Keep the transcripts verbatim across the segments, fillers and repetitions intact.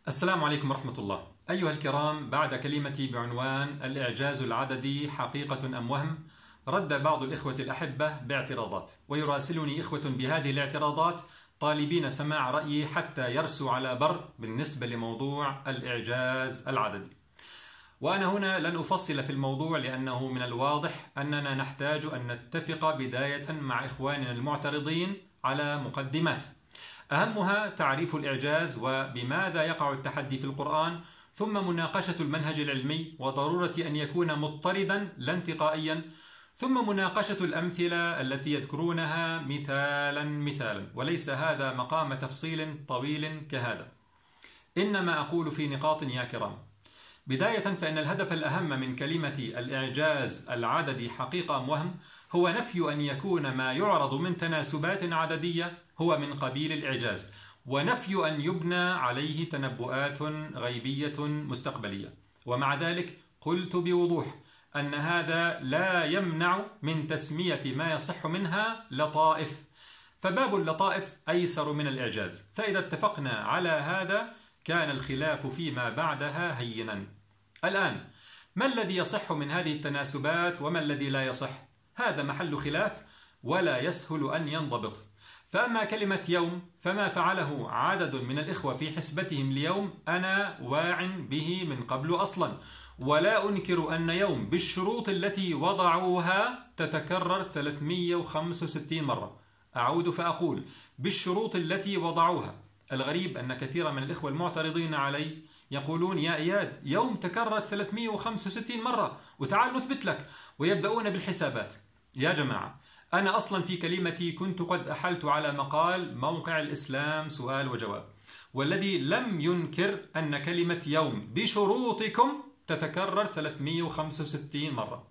السلام عليكم ورحمة الله. أيها الكرام، بعد كلمتي بعنوان الإعجاز العددي حقيقة أم وهم، رد بعض الإخوة الأحبة باعتراضات، ويراسلني إخوة بهذه الاعتراضات طالبين سماع رأيي حتى يرسوا على بر بالنسبة لموضوع الإعجاز العددي. وأنا هنا لن أفصل في الموضوع لأنه من الواضح أننا نحتاج أن نتفق بداية مع إخواننا المعترضين على مقدمات، أهمها تعريف الإعجاز وبماذا يقع التحدي في القرآن، ثم مناقشة المنهج العلمي وضرورة أن يكون مضطردا لا انتقائيا، ثم مناقشة الأمثلة التي يذكرونها مثالا مثالا، وليس هذا مقام تفصيل طويل كهذا، إنما أقول في نقاط يا كرام. بداية فإن الهدف الأهم من كلمة الإعجاز العددي حقيقة أم وهم هو نفي أن يكون ما يعرض من تناسبات عددية هو من قبيل الإعجاز، ونفي أن يبنى عليه تنبؤات غيبية مستقبلية. ومع ذلك قلت بوضوح أن هذا لا يمنع من تسمية ما يصح منها لطائف، فباب اللطائف أيسر من الإعجاز، فإذا اتفقنا على هذا كان الخلاف فيما بعدها هينا. الآن ما الذي يصح من هذه التناسبات وما الذي لا يصح؟ هذا محل خلاف ولا يسهل أن ينضبط. فأما كلمة يوم فما فعله عدد من الإخوة في حسبتهم ليوم أنا واع به من قبل أصلا، ولا أنكر أن يوم بالشروط التي وضعوها تتكرر ثلاثمئة وخمسة وستين مرة. أعود فأقول بالشروط التي وضعوها. الغريب أن كثيرا من الإخوة المعترضين علي يقولون يا إياد يوم تكرر ثلاثمئة وخمسة وستين مرة وتعال نثبت لك، ويبدأون بالحسابات. يا جماعة، أنا أصلا في كلمتي كنت قد أحلت على مقال موقع الإسلام سؤال وجواب، والذي لم ينكر أن كلمة يوم بشروطكم تتكرر ثلاثمئة وخمسة وستين مرة،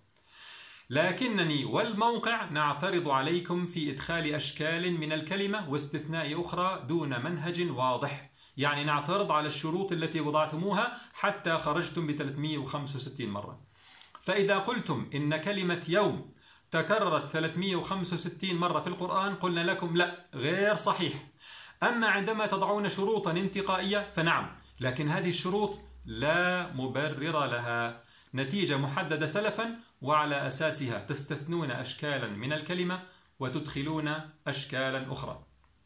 لكنني والموقع نعترض عليكم في إدخال أشكال من الكلمة واستثناء أخرى دون منهج واضح. يعني نعترض على الشروط التي وضعتموها حتى خرجتم ب ثلاثمئة وخمسة وستين مرة. فإذا قلتم إن كلمة يوم تكررت ثلاثمئة وخمسة وستين مرة في القرآن قلنا لكم لا، غير صحيح. أما عندما تضعون شروطا انتقائية فنعم، لكن هذه الشروط لا مبرر لها، نتيجة محددة سلفا، وعلى أساسها تستثنون أشكالا من الكلمة وتدخلون أشكالا أخرى.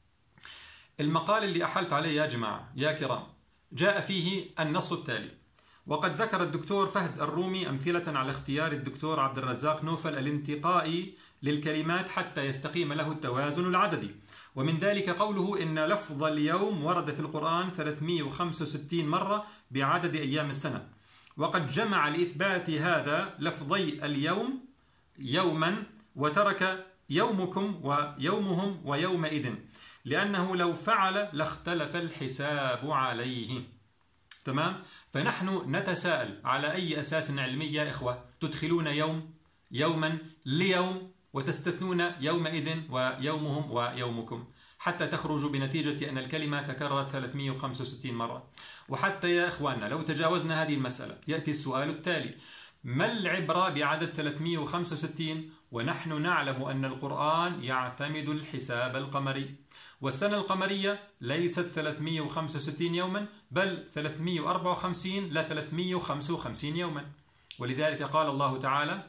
المقال اللي أحلت عليه يا جماعة يا كرام جاء فيه النص التالي: وقد ذكر الدكتور فهد الرومي أمثلة على اختيار الدكتور عبد الرزاق نوفل الانتقائي للكلمات حتى يستقيم له التوازن العددي، ومن ذلك قوله إن لفظ اليوم ورد في القرآن ثلاثمئة وخمسة وستين مرة بعدد أيام السنة، وقد جمع لإثبات هذا لفظي اليوم يوما وترك يومكم ويومهم ويومئذ، لأنه لو فعل لاختلف الحساب عليه. تمام؟ فنحن نتساءل على أي أساس علمي يا إخوة تدخلون يوم يوما ليوم وتستثنون يومئذ ويومهم ويومكم حتى تخرجوا بنتيجة أن الكلمة تكررت ثلاثمئة وخمسة وستين مرة. وحتى يا إخواننا لو تجاوزنا هذه المسألة يأتي السؤال التالي: ما العبرة بعدد ثلاثمئة وخمسة وستين ونحن نعلم أن القرآن يعتمد الحساب القمري، والسنة القمرية ليست ثلاثمئة وخمسة وستين يوما بل ثلاثمئة وأربعة وخمسين لا ثلاثمئة وخمسة وخمسين يوما. ولذلك قال الله تعالى: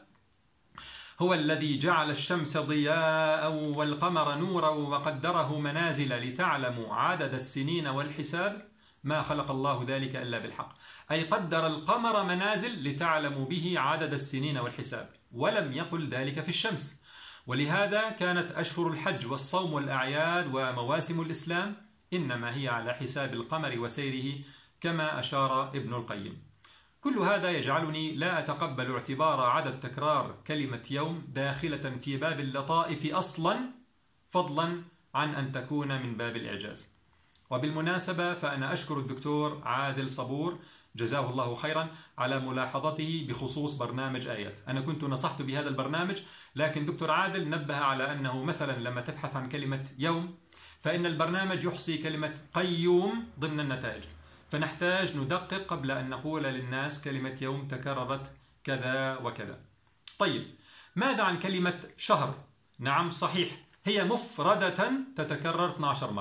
هو الذي جعل الشمس ضياء والقمر نورا وقدره منازل لتعلموا عدد السنين والحساب ما خلق الله ذلك إلا بالحق، أي قدر القمر منازل لتعلموا به عدد السنين والحساب، ولم يقل ذلك في الشمس. ولهذا كانت أشهر الحج والصوم والأعياد ومواسم الإسلام إنما هي على حساب القمر وسيره كما أشار ابن القيم. كل هذا يجعلني لا أتقبل اعتبار عدد تكرار كلمة يوم داخلة في باب اللطائف أصلا، فضلا عن أن تكون من باب الإعجاز. وبالمناسبة فأنا أشكر الدكتور عادل صبور جزاه الله خيرا على ملاحظته بخصوص برنامج آيات. أنا كنت نصحت بهذا البرنامج، لكن دكتور عادل نبه على أنه مثلا لما تبحث عن كلمة يوم فإن البرنامج يحصي كلمة قيوم ضمن النتائج، فنحتاج ندقق قبل أن نقول للناس كلمة يوم تكررت كذا وكذا. طيب ماذا عن كلمة شهر؟ نعم صحيح، هي مفردة تتكرر اثنتي عشرة مرة،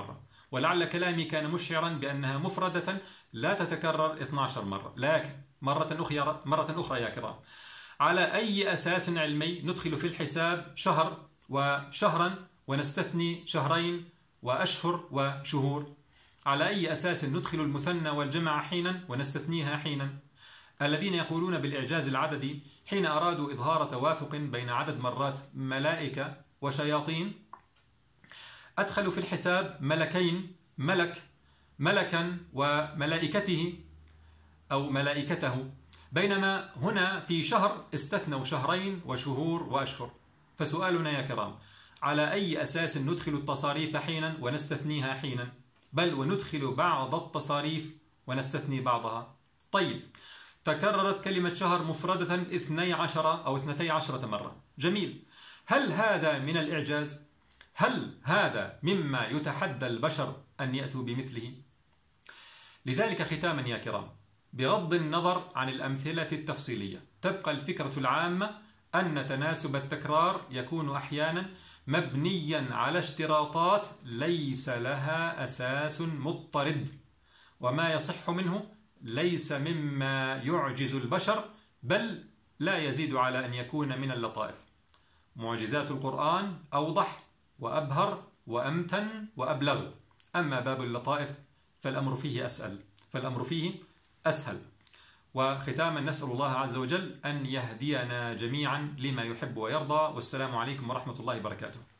ولعل كلامي كان مشعرا بأنها مفردة لا تتكرر اثنتي عشرة مرة. لكن مرة أخرى, مرة أخرى يا كرام، على أي أساس علمي ندخل في الحساب شهر وشهرا ونستثني شهرين وأشهر وشهور؟ على أي أساس ندخل المثنى والجمع حينا ونستثنيها حينا؟ الذين يقولون بالإعجاز العددي حين أرادوا إظهار توافق بين عدد مرات ملائكة وشياطين أدخلوا في الحساب ملكين، ملك ملكا وملائكته أو ملائكته، بينما هنا في شهر استثنوا شهرين وشهور وأشهر. فسؤالنا يا كرام، على أي أساس ندخل التصاريف حينا ونستثنيها حينا، بل وندخل بعض التصاريف ونستثني بعضها؟ طيب، تكررت كلمة شهر مفردة اثني عشر أو اثنتي عشرة مرة، جميل. هل هذا من الإعجاز؟ هل هذا مما يتحدى البشر أن يأتوا بمثله؟ لذلك ختاما يا كرام، بغض النظر عن الأمثلة التفصيلية، تبقى الفكرة العامة أن تناسب التكرار يكون أحيانا مبنيا على اشتراطات ليس لها أساس مضطرد، وما يصح منه ليس مما يعجز البشر، بل لا يزيد على أن يكون من اللطائف. معجزات القرآن أوضح وأبهر وأمتن وأبلغ، أما باب اللطائف فالأمر فيه أسهل فالأمر فيه أسهل. وختاما نسأل الله عز وجل أن يهدينا جميعا لما يحب ويرضى، والسلام عليكم ورحمة الله وبركاته.